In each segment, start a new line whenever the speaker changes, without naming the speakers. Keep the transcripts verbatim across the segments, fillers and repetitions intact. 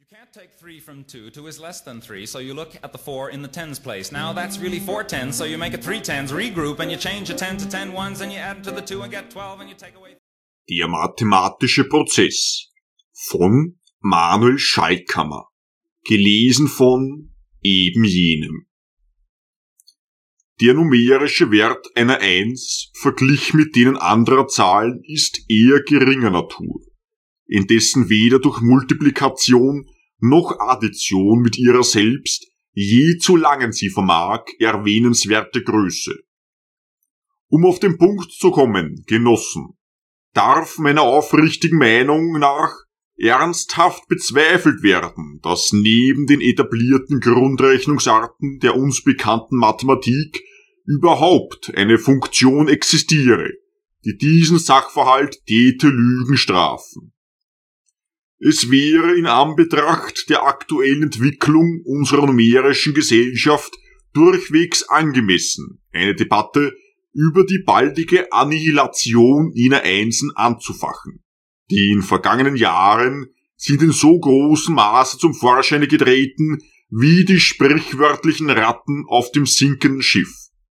can't take three from two. two is less than three, so you look at the four in the tens place. Now that's really four tens, so you make it three tens, regroup, and you change a ten to ten ones, and you add to the two and get twelve, and you take away...
Der mathematische Prozess von Manuel Schalkhammer. Gelesen von eben jenem. Der numerische Wert einer eins, verglichen mit denen anderer Zahlen, ist eher geringer Natur, indessen weder durch Multiplikation noch Addition mit ihrer selbst je zu langen sie vermag erwähnenswerte Größe. Um auf den Punkt zu kommen, Genossen, darf meiner aufrichtigen Meinung nach ernsthaft bezweifelt werden, dass neben den etablierten Grundrechnungsarten der uns bekannten Mathematik überhaupt eine Funktion existiere, die diesen Sachverhalt täte Lügen strafen. Es wäre in Anbetracht der aktuellen Entwicklung unserer numerischen Gesellschaft durchwegs angemessen, eine Debatte über die baldige Annihilation jener Einsen anzufachen. Die in vergangenen Jahren sind in so großem Maße zum Vorscheine getreten, wie die sprichwörtlichen Ratten auf dem sinkenden Schiff.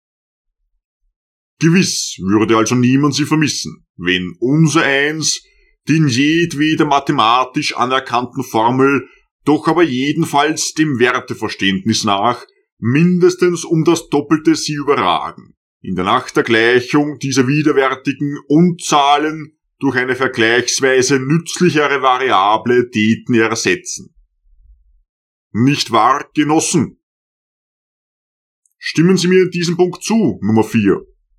Gewiss würde also niemand sie vermissen, wenn unser Eins den jedweder mathematisch anerkannten Formel, doch aber jedenfalls dem Werteverständnis nach, mindestens um das Doppelte sie überragen. In der Nacht der Gleichung dieser widerwärtigen Unzahlen durch eine vergleichsweise nützlichere Variable täten ersetzen. Nicht wahr, Genossen? Stimmen Sie mir in diesem Punkt zu, Nummer vier.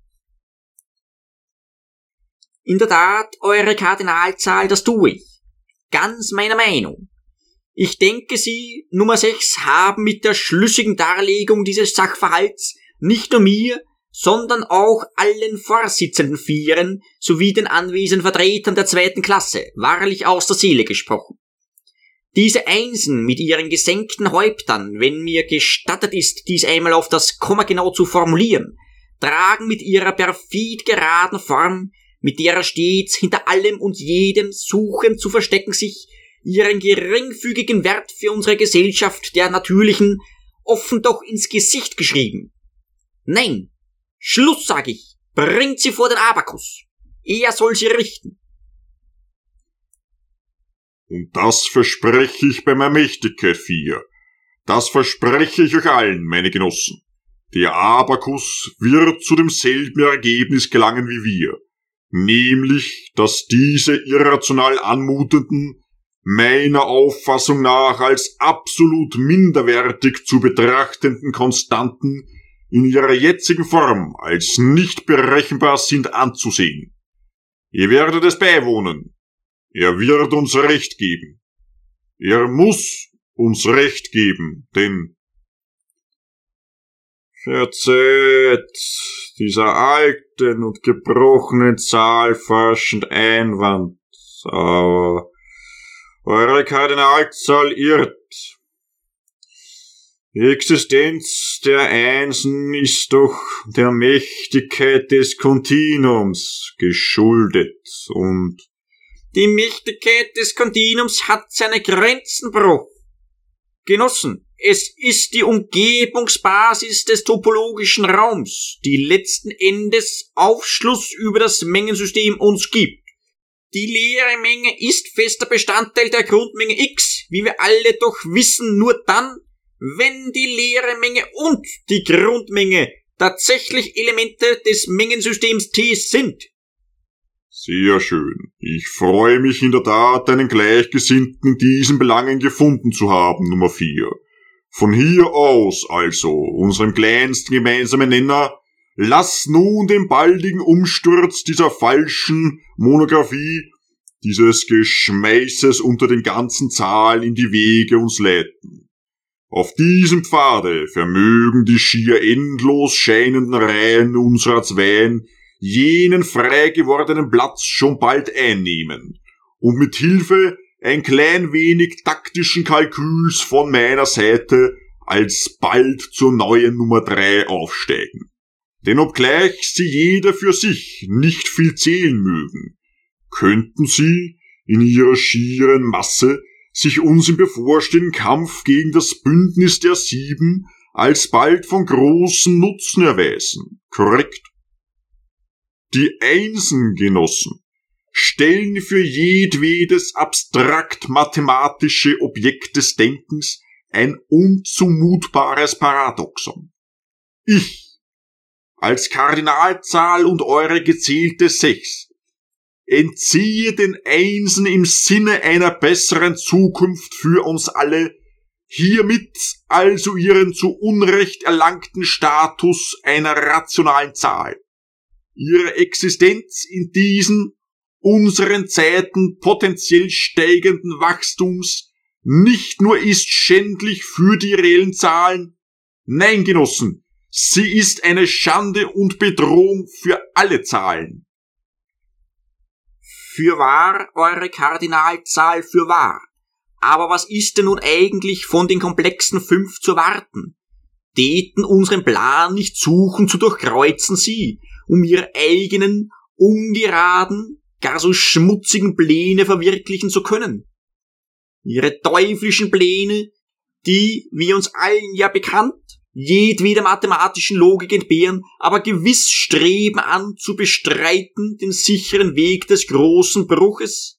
In der Tat, eure Kardinalzahl, das tue ich. Ganz meiner Meinung. Ich denke, Sie, Nummer sechs, haben mit der schlüssigen Darlegung dieses Sachverhalts nicht nur mir, sondern auch allen vorsitzenden Vieren sowie den anwesenden Vertretern der zweiten Klasse wahrlich aus der Seele gesprochen. Diese Einsen mit ihren gesenkten Häuptern, wenn mir gestattet ist, dies einmal auf das Komma genau zu formulieren, tragen mit ihrer perfid geraden Form, mit derer stets hinter allem und jedem suchen zu verstecken sich, ihren geringfügigen Wert für unsere Gesellschaft der Natürlichen offen doch ins Gesicht geschrieben. Nein, Schluss, sag ich, bringt sie vor den Abakus. Er soll sie richten.
Und das verspreche ich bei meiner Mächtigkeit, vier. Das verspreche ich euch allen, meine Genossen. Der Abakus wird zu demselben Ergebnis gelangen wie wir. Nämlich, dass diese irrational anmutenden, meiner Auffassung nach als absolut minderwertig zu betrachtenden Konstanten in ihrer jetzigen Form als nicht berechenbar sind anzusehen. Ihr werdet es beiwohnen. Er wird uns Recht geben. Er muss uns Recht geben, denn verzeiht dieser alten und gebrochenen Zahl forschend Einwand, aber eure Kardinalzahl irrt. Die Existenz der Einsen ist doch der Mächtigkeit des Kontinuums geschuldet und
die Mächtigkeit des Kontinuums hat seine Grenzen, Bruch. Genossen, es ist die Umgebungsbasis des topologischen Raums, die letzten Endes Aufschluss über das Mengensystem uns gibt. Die leere Menge ist fester Bestandteil der Grundmenge X, wie wir alle doch wissen, nur dann, wenn die leere Menge und die Grundmenge tatsächlich Elemente des Mengensystems T sind.
Sehr schön. Ich freue mich in der Tat, einen Gleichgesinnten in diesen Belangen gefunden zu haben, Nummer vier. Von hier aus also, unserem kleinsten gemeinsamen Nenner, lass nun den baldigen Umsturz dieser falschen Monographie, dieses Geschmeißes unter den ganzen Zahlen in die Wege uns leiten. Auf diesem Pfade vermögen die schier endlos scheinenden Reihen unserer Zweien jenen frei gewordenen Platz schon bald einnehmen und mit Hilfe ein klein wenig taktischen Kalküls von meiner Seite alsbald zur neuen Nummer drei aufsteigen. Denn obgleich sie jeder für sich nicht viel zählen mögen, könnten sie in ihrer schieren Masse sich uns im bevorstehenden Kampf gegen das Bündnis der Sieben alsbald von großem Nutzen erweisen. Korrekt? Die Einsen, Genossen, stellen für jedwedes abstrakt-mathematische Objekt des Denkens ein unzumutbares Paradoxon. Ich, als Kardinalzahl und eure gezählte Sechs, entziehe den Einsen im Sinne einer besseren Zukunft für uns alle hiermit also ihren zu Unrecht erlangten Status einer rationalen Zahl. Ihre Existenz in diesen unseren Zeiten potenziell steigenden Wachstums nicht nur ist schändlich für die reellen Zahlen, nein, Genossen, sie ist eine Schande und Bedrohung für alle Zahlen.
Fürwahr, eure Kardinalzahl, fürwahr. Aber was ist denn nun eigentlich von den komplexen Fünf zu erwarten? Täten unseren Plan nicht suchen zu durchkreuzen sie, um ihre eigenen, ungeraden, gar so schmutzigen Pläne verwirklichen zu können. Ihre teuflischen Pläne, die, wie uns allen ja bekannt, jedweder mathematischen Logik entbehren, aber gewiss streben an zu bestreiten den sicheren Weg des großen Bruches.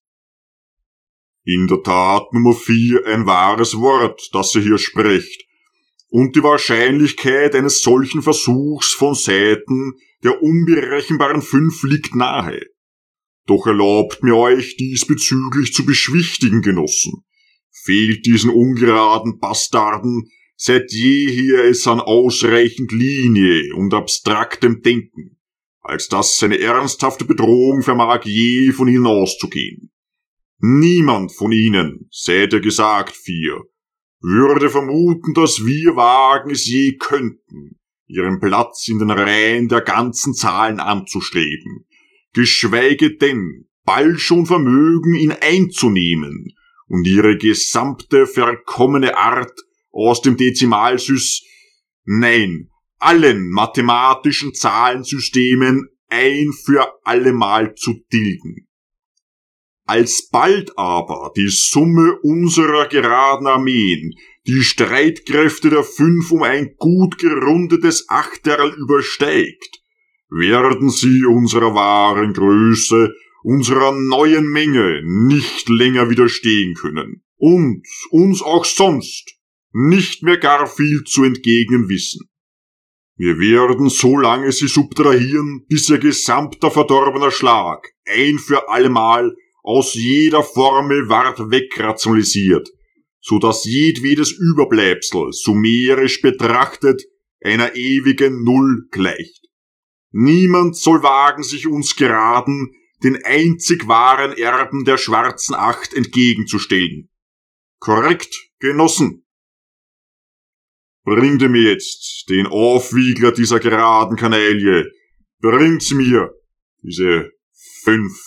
In der Tat Nummer vier ein wahres Wort, das ihr hier sprecht, und die Wahrscheinlichkeit eines solchen Versuchs von Seiten der unberechenbaren Fünf liegt nahe. Doch erlaubt mir euch diesbezüglich zu beschwichtigen, Genossen. Fehlt diesen ungeraden Bastarden seit jeher es an ausreichend Linie und abstraktem Denken, als dass eine ernsthafte Bedrohung vermag je von ihnen auszugehen. Niemand von ihnen, seid ihr gesagt, vier, würde vermuten, dass wir wagen es je könnten, ihren Platz in den Reihen der ganzen Zahlen anzustreben, geschweige denn bald schon vermögen, ihn einzunehmen und ihre gesamte verkommene Art aus dem Dezimalsys, nein, allen mathematischen Zahlensystemen ein für allemal zu tilgen. Alsbald aber die Summe unserer geraden Armeen die Streitkräfte der Fünf um ein gut gerundetes Achterl übersteigt, werden sie unserer wahren Größe, unserer neuen Menge nicht länger widerstehen können und uns auch sonst nicht mehr gar viel zu entgegnen wissen. Wir werden so lange sie subtrahieren, bis ihr gesamter verdorbener Schlag ein für allemal aus jeder Formel ward wegrationalisiert, so dass jedwedes Überbleibsel summerisch betrachtet einer ewigen Null gleicht. Niemand soll wagen, sich uns geraden, den einzig wahren Erben der schwarzen Acht entgegenzustellen. Korrekt, Genossen? Bringt mir jetzt den Aufwiegler dieser geraden Kanaille. Bringt mir diese Fünf.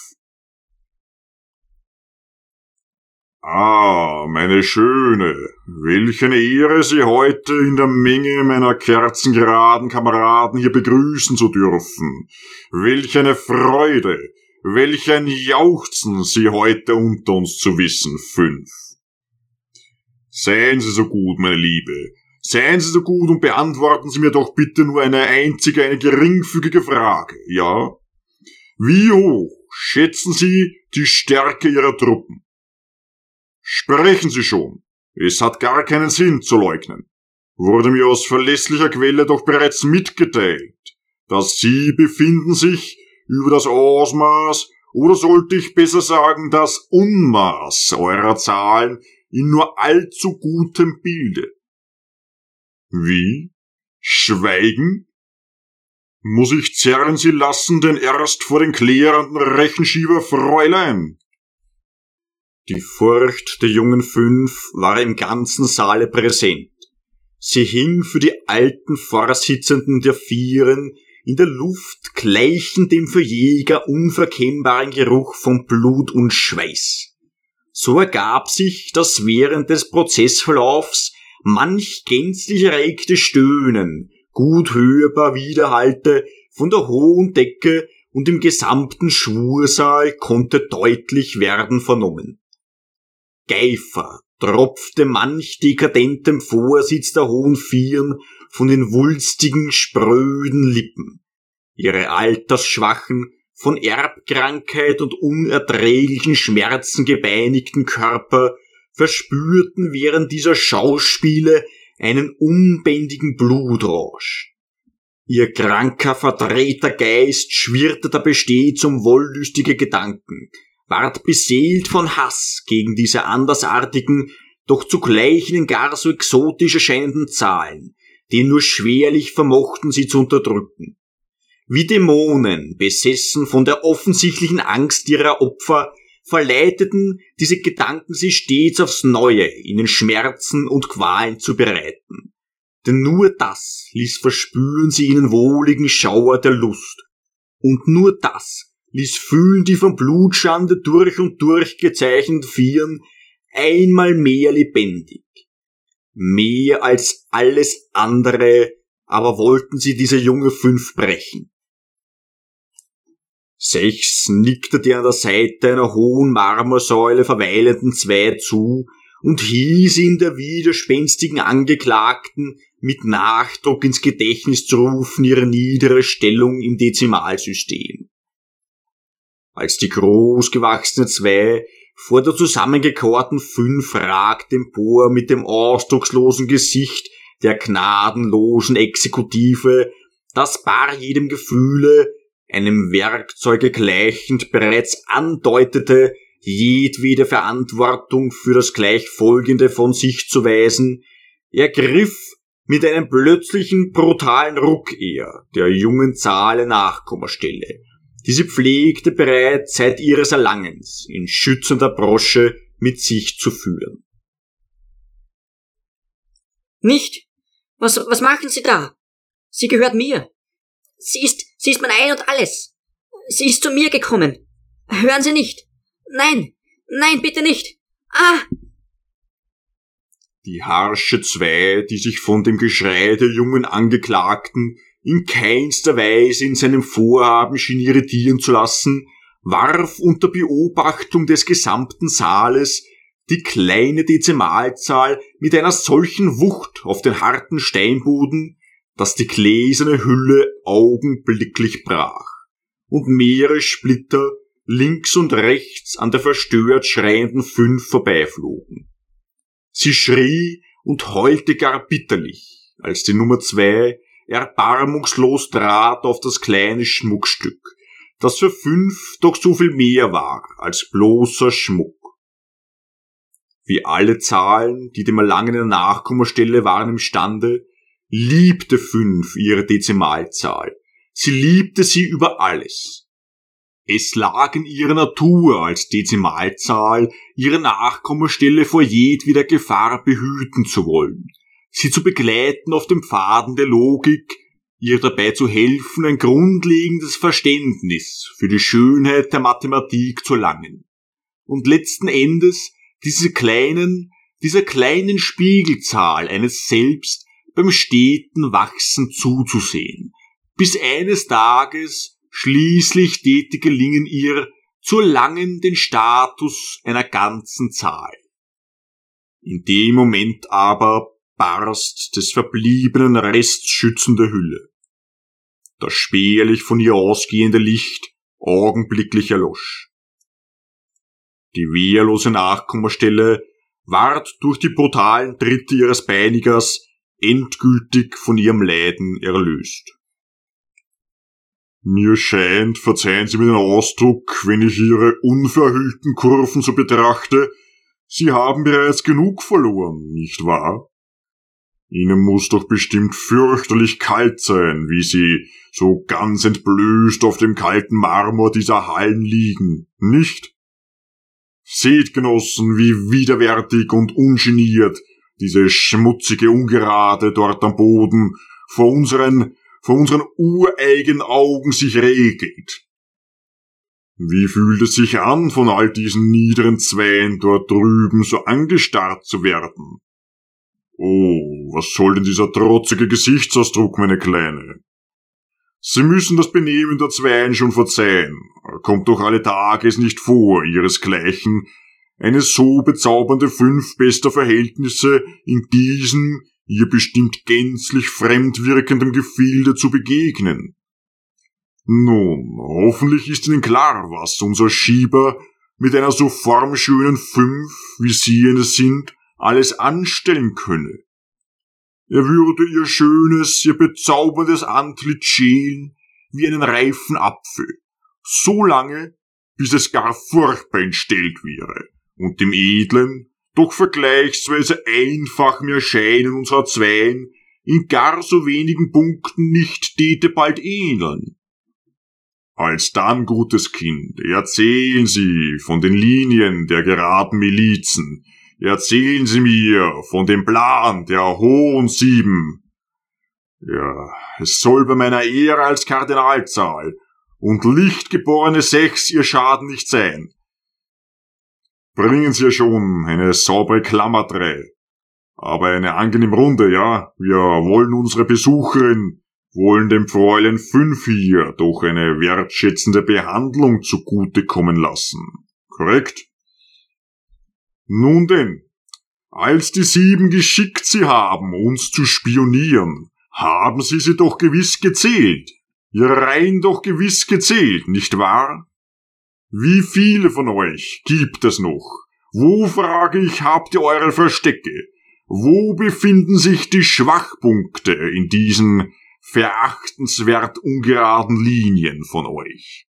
Ah, meine Schöne, welch eine Ehre, Sie heute in der Menge meiner kerzengeraden Kameraden hier begrüßen zu dürfen. Welch eine Freude, welch ein Jauchzen, Sie heute unter uns zu wissen, Fünf. Seien Sie so gut, meine Liebe, seien Sie so gut und beantworten Sie mir doch bitte nur eine einzige, eine geringfügige Frage, ja? Wie hoch schätzen Sie die Stärke Ihrer Truppen? Sprechen Sie schon. Es hat gar keinen Sinn zu leugnen. Wurde mir aus verlässlicher Quelle doch bereits mitgeteilt, dass Sie befinden sich über das Ausmaß, oder sollte ich besser sagen, das Unmaß eurer Zahlen in nur allzu gutem Bilde. Wie? Schweigen? Muss ich zerren Sie lassen denn erst vor den klärenden Rechenschieber, Fräulein?
Die Furcht der jungen Fünf war im ganzen Saale präsent. Sie hing für die alten Vorsitzenden der Vieren in der Luft, gleichend dem für Jäger unverkennbaren Geruch von Blut und Schweiß. So ergab sich, dass während des Prozessverlaufs manch gänzlich erregte Stöhnen, gut hörbar widerhallte von der hohen Decke, und im gesamten Schwursaal konnte deutlich werden vernommen. Geifer tropfte manch dekadentem Vorsitz der hohen Vieren von den wulstigen, spröden Lippen. Ihre altersschwachen, von Erbkrankheit und unerträglichen Schmerzen gebeinigten Körper verspürten während dieser Schauspiele einen unbändigen Blutrausch. Ihr kranker, verdrehter Geist schwirrte dabei stets um wollüstige Gedanken, ward beseelt von Hass gegen diese andersartigen, doch zugleich ihnen gar so exotisch erscheinenden Zahlen, die nur schwerlich vermochten, sie zu unterdrücken. Wie Dämonen, besessen von der offensichtlichen Angst ihrer Opfer, verleiteten diese Gedanken sie stets aufs Neue, ihnen Schmerzen und Qualen zu bereiten. Denn nur das ließ verspüren sie ihnen wohligen Schauer der Lust. Und nur das ließ fühlen die von Blutschande durch und durch gezeichneten Vieren einmal mehr lebendig. Mehr als alles andere aber wollten sie diese junge Fünf brechen. Sechs nickte der an der Seite einer hohen Marmorsäule verweilenden Zwei zu und hieß ihm der widerspenstigen Angeklagten mit Nachdruck ins Gedächtnis zu rufen ihre niedere Stellung im Dezimalsystem. Als die großgewachsene Zwei vor der zusammengekorten Fünf ragt empor mit dem ausdruckslosen Gesicht der gnadenlosen Exekutive, das bar jedem Gefühle, einem Werkzeuge gleichend, bereits andeutete, jedwede Verantwortung für das Gleichfolgende von sich zu weisen, ergriff mit einem plötzlichen, brutalen Ruck er der jungen Zahle Nachkommastelle, die sie pflegte bereits seit ihres Erlangens in schützender Brosche mit sich zu führen.
Nicht? Was, was machen Sie da? Sie gehört mir. Sie ist, sie ist mein Ein und Alles. Sie ist zu mir gekommen. Hören Sie nicht. Nein, nein, bitte nicht. Ah!
Die harsche Zwei, die sich von dem Geschrei der jungen Angeklagten in keinster Weise in seinem Vorhaben schien irritieren zu lassen, warf unter Beobachtung des gesamten Saales die kleine Dezimalzahl mit einer solchen Wucht auf den harten Steinboden, dass die gläserne Hülle augenblicklich brach und mehrere Splitter links und rechts an der verstört schreienden Fünf vorbeiflogen. Sie schrie und heulte gar bitterlich, als die Nummer Zwei erbarmungslos trat auf das kleine Schmuckstück, das für Fünf doch so viel mehr war als bloßer Schmuck. Wie alle Zahlen, die dem Erlangen der Nachkommastelle waren imstande, liebte Fünf ihre Dezimalzahl. Sie liebte sie über alles. Es lag in ihrer Natur als Dezimalzahl, ihre Nachkommastelle vor jedweder Gefahr behüten zu wollen, sie zu begleiten auf dem Pfaden der Logik, ihr dabei zu helfen, ein grundlegendes Verständnis für die Schönheit der Mathematik zu erlangen. Und letzten Endes diese kleinen, dieser kleinen Spiegelzahl eines Selbst beim steten Wachsen zuzusehen, bis eines Tages schließlich täte gelingen ihr, zu erlangen den Status einer ganzen Zahl. In dem Moment aber barst des verbliebenen Rests schützende Hülle. Das spärlich von ihr ausgehende Licht augenblicklich erlosch. Die wehrlose Nachkommastelle ward durch die brutalen Tritte ihres Peinigers endgültig von ihrem Leiden erlöst. Mir scheint, verzeihen Sie mir den Ausdruck, wenn ich Ihre unverhüllten Kurven so betrachte, Sie haben bereits genug verloren, nicht wahr? Ihnen muss doch bestimmt fürchterlich kalt sein, wie Sie so ganz entblößt auf dem kalten Marmor dieser Hallen liegen, nicht? Seht, Genossen, wie widerwärtig und ungeniert diese schmutzige Ungerade dort am Boden vor unseren, vor unseren ureigenen Augen sich regelt. Wie fühlt es sich an, von all diesen niederen Zweien dort drüben so angestarrt zu werden? Oh, was soll denn dieser trotzige Gesichtsausdruck, meine Kleine? Sie müssen das Benehmen der Zweien schon verzeihen. Kommt doch alle Tages nicht vor, ihresgleichen eine so bezaubernde fünf bester Verhältnisse in diesem ihr bestimmt gänzlich fremd wirkenden Gefilde zu begegnen. Nun, hoffentlich ist Ihnen klar, was unser Schieber mit einer so formschönen fünf, wie Sie eine sind, alles anstellen könne. Er würde ihr schönes, ihr bezauberndes Antlitz schälen wie einen reifen Apfel, so lange, bis es gar furchtbar entstellt wäre und dem edlen, doch vergleichsweise einfachen Erscheinen unserer Zweien in gar so wenigen Punkten nicht täte bald ähneln. Alsdann, gutes Kind, erzählen Sie von den Linien der geraden Milizen, erzählen Sie mir von dem Plan der hohen Sieben. Ja, es soll bei meiner Ehre als Kardinalzahl und lichtgeborene Sechs Ihr Schaden nicht sein. Bringen Sie ja schon eine saubere Klammer drei, aber eine angenehme Runde, ja, wir wollen unsere Besucherin, wollen dem Fräulein Fünf hier doch eine wertschätzende Behandlung zugutekommen lassen, korrekt? Nun denn, als die Sieben geschickt sie haben, uns zu spionieren, haben sie sie doch gewiss gezählt, ihr Reihen doch gewiss gezählt, nicht wahr? Wie viele von euch gibt es noch? Wo, frage ich, habt ihr eure Verstecke? Wo befinden sich die Schwachpunkte in diesen verachtenswert ungeraden Linien von euch?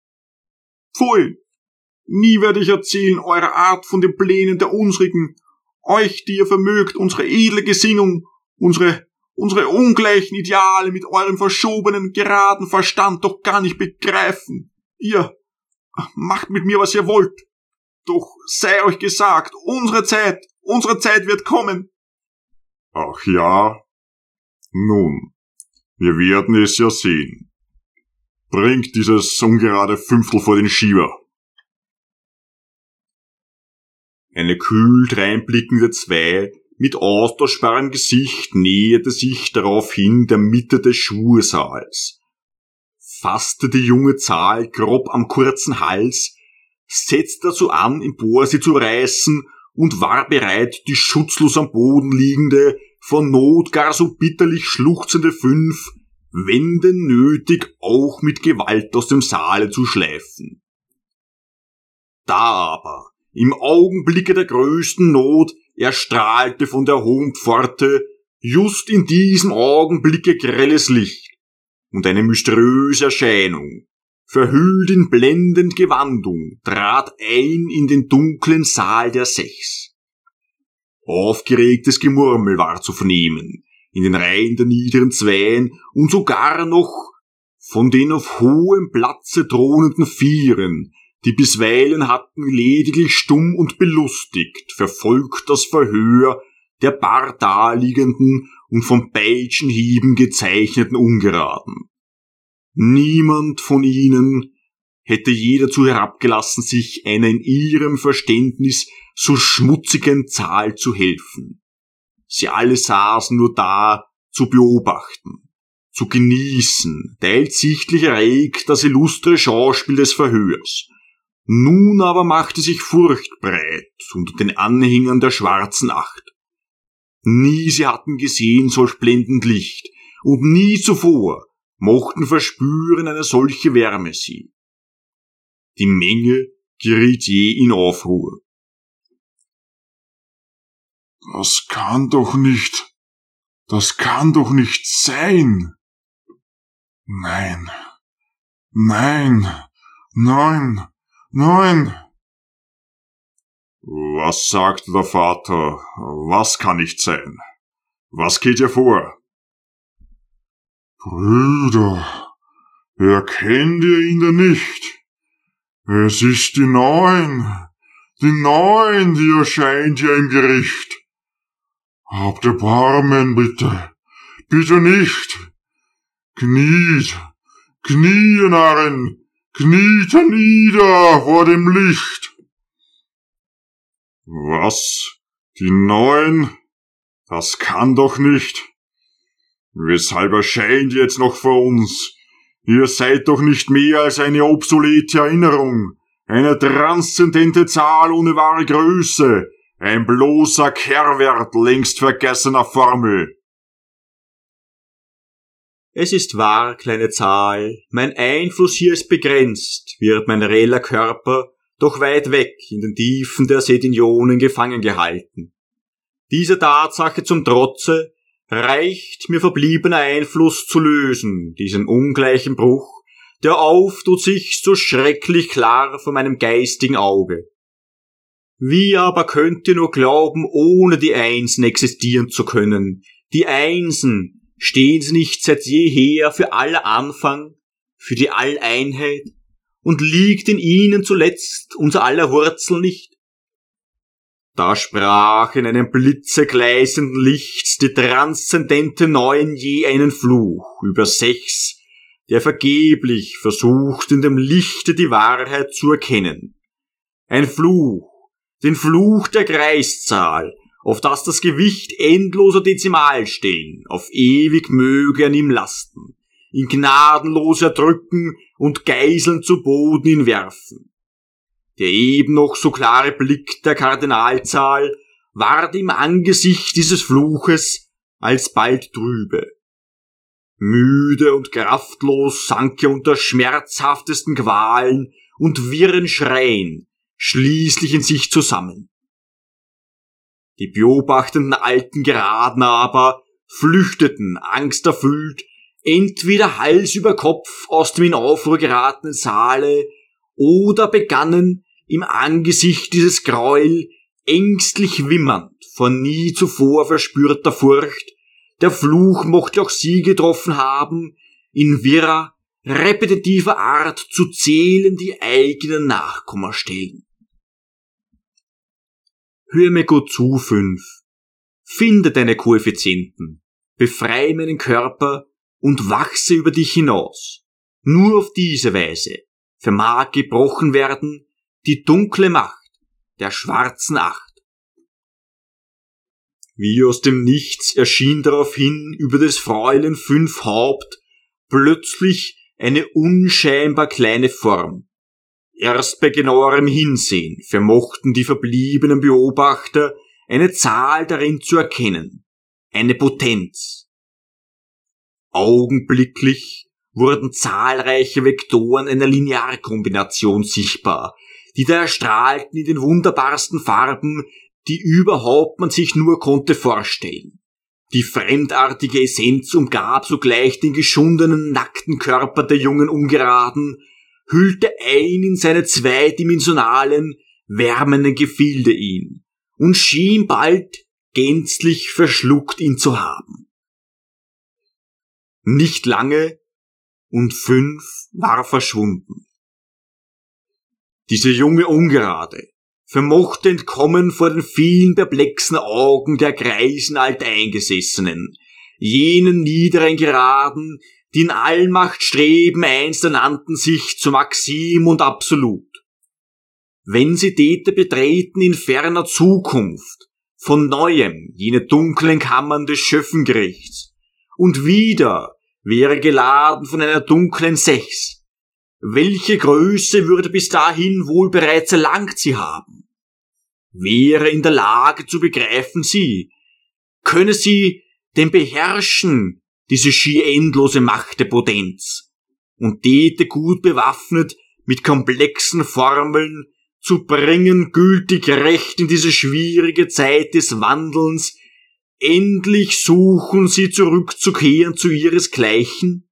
Pfui! Nie werde ich erzählen eurer Art von den Plänen der unsrigen, euch, die ihr vermögt, unsere edle Gesinnung, unsere, unsere ungleichen Ideale mit eurem verschobenen, geraden Verstand doch gar nicht begreifen. Ihr macht mit mir, was ihr wollt. Doch sei euch gesagt, unsere Zeit, unsere Zeit wird kommen. Ach ja? Nun, wir werden es ja sehen. Bringt dieses ungerade Fünftel vor den Schieber. Eine kühl dreinblickende Zwei mit austauschbarem Gesicht näherte sich daraufhin der Mitte des Schwursaals, fasste die junge Zahl grob am kurzen Hals, setzte dazu an, empor sie zu reißen und war bereit, die schutzlos am Boden liegende, vor Not gar so bitterlich schluchzende Fünf, wenn denn nötig, auch mit Gewalt aus dem Saale zu schleifen. Da aber, im Augenblicke der größten Not, erstrahlte von der hohen Pforte just in diesem Augenblicke grelles Licht, und eine mysteriöse Erscheinung, verhüllt in blendend Gewandung, trat ein in den dunklen Saal der Sechs. Aufgeregtes Gemurmel war zu vernehmen, in den Reihen der niederen Zweien und sogar noch von den auf hohem Platze thronenden Vieren, die bisweilen hatten lediglich stumm und belustigt verfolgt das Verhör der bar daliegenden und von Peitschenhieben gezeichneten Ungeraden. Niemand von ihnen hätte je dazu herabgelassen, sich einer in ihrem Verständnis so schmutzigen Zahl zu helfen. Sie alle saßen nur da, zu beobachten, zu genießen, teils sichtlich erregt das illustre Schauspiel des Verhörs. Nun aber machte sich Furcht breit unter den Anhängern der schwarzen Acht. Nie sie hatten gesehen solch blendend Licht, und nie zuvor mochten verspüren eine solche Wärme sie. Die Menge geriet je in Aufruhr. Das kann doch nicht, das kann doch nicht sein. Nein, nein, nein, nein. Was sagt der Vater? Was kann nicht sein? Was geht hier vor? Brüder, erkennt ihr ihn denn nicht? Es ist die Neun, die Neun, die erscheint hier im Gericht. Habt Erbarmen, bitte, bitte nicht. Kniet, kniet, Narren, kniet nieder vor dem Licht. Was? Die Neun? Das kann doch nicht. Weshalb erscheint ihr jetzt noch vor uns? Ihr seid doch nicht mehr als eine obsolete Erinnerung, Eine transzendente Zahl ohne wahre Größe. Ein bloßer Kehrwert längst vergessener Formel.
Es ist wahr, kleine Zahl, mein Einfluss hier ist begrenzt, wird mein reeller Körper doch weit weg in den Tiefen der Sedinionen gefangen gehalten. Dieser Tatsache zum Trotze reicht mir verbliebener Einfluss zu lösen, diesen ungleichen Bruch, der auftut sich so schrecklich klar vor meinem geistigen Auge. Wie aber könnt ihr nur glauben, ohne die Einsen existieren zu können? Die Einsen, stehen sie nicht seit jeher für aller Anfang, für die Alleinheit, und liegt in ihnen zuletzt unser aller Wurzel nicht? Da sprach in einem Blitze gleißenden Lichts die transzendente Neun je einen Fluch über sechs, der vergeblich versucht, in dem Lichte die Wahrheit zu erkennen. Ein Fluch, den Fluch der Kreiszahl, auf das das Gewicht endloser Dezimalstellen auf ewig möge an ihm lasten, ihn gnadenlos erdrücken und Geiseln zu Boden ihn werfen. Der eben noch so klare Blick der Kardinalzahl ward im Angesicht dieses Fluches alsbald trübe. Müde und kraftlos sank er unter schmerzhaftesten Qualen und wirren Schreien schließlich in sich zusammen. Die beobachtenden alten Geraden aber flüchteten, angsterfüllt, entweder Hals über Kopf aus dem in Aufruhr geratenen Saale oder begannen im Angesicht dieses Gräuel ängstlich wimmernd vor nie zuvor verspürter Furcht, der Fluch mochte auch sie getroffen haben, in wirrer, repetitiver Art zu zählen die eigenen Nachkommastellen. Hör mir gut zu, fünf. Finde deine Koeffizienten, befreie meinen Körper und wachse über dich hinaus. Nur auf diese Weise vermag gebrochen werden die dunkle Macht der schwarzen Acht. Wie aus dem Nichts erschien daraufhin über des Fräulein Fünf Haupt plötzlich eine unscheinbar kleine Form. Erst bei genauerem Hinsehen vermochten die verbliebenen Beobachter eine Zahl darin zu erkennen, eine Potenz. Augenblicklich wurden zahlreiche Vektoren einer Linearkombination sichtbar, die da erstrahlten in den wunderbarsten Farben, die überhaupt man sich nur konnte vorstellen. Die fremdartige Essenz umgab sogleich den geschundenen, nackten Körper der jungen Ungeraden, hüllte ein in seine zweidimensionalen, wärmenden Gefilde ihn und schien bald gänzlich verschluckt ihn zu haben. Nicht lange, und Fünf war verschwunden. Diese junge Ungerade vermochte entkommen vor den vielen perplexen Augen der greisen Alteingesessenen, jenen niederen Geraden, die in Allmacht streben, einst ernannten sich zu Maxim und Absolut. Wenn sie Täter betreten in ferner Zukunft, von Neuem jene dunklen Kammern des Schöffengerichts, und wieder wäre geladen von einer dunklen Sechs, welche Größe würde bis dahin wohl bereits erlangt sie haben? Wäre in der Lage zu begreifen sie, könne sie denn beherrschen, diese schier endlose Macht der Potenz, und täte gut bewaffnet mit komplexen Formeln zu bringen gültig Recht in diese schwierige Zeit des Wandelns, endlich suchen sie zurückzukehren zu ihresgleichen?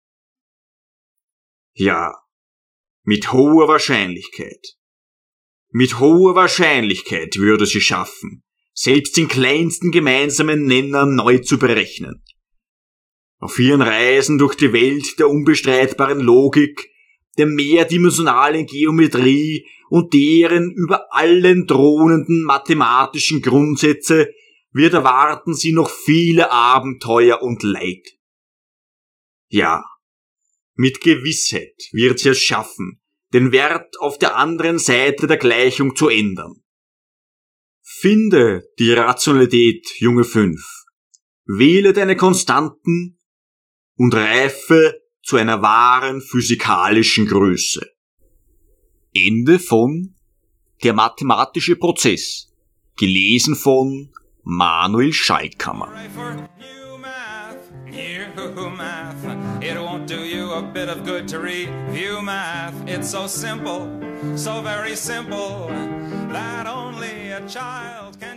Ja, mit hoher Wahrscheinlichkeit. Mit hoher Wahrscheinlichkeit würde sie schaffen, selbst den kleinsten gemeinsamen Nenner neu zu berechnen. Auf ihren Reisen durch die Welt der unbestreitbaren Logik, der mehrdimensionalen Geometrie und deren über allen thronenden mathematischen Grundsätze wird erwarten sie noch viele Abenteuer und Leid. Ja, mit Gewissheit wird sie es schaffen, den Wert auf der anderen Seite der Gleichung zu ändern. Finde die Rationalität, Junge Fünf, wähle deine Konstanten und reife zu einer wahren physikalischen Größe.
Ende von Der mathematische Prozess. Gelesen von Manuel Schalkhammer.
New math, it won't do you a bit of good to review math. It's so simple, so very simple, that only a child can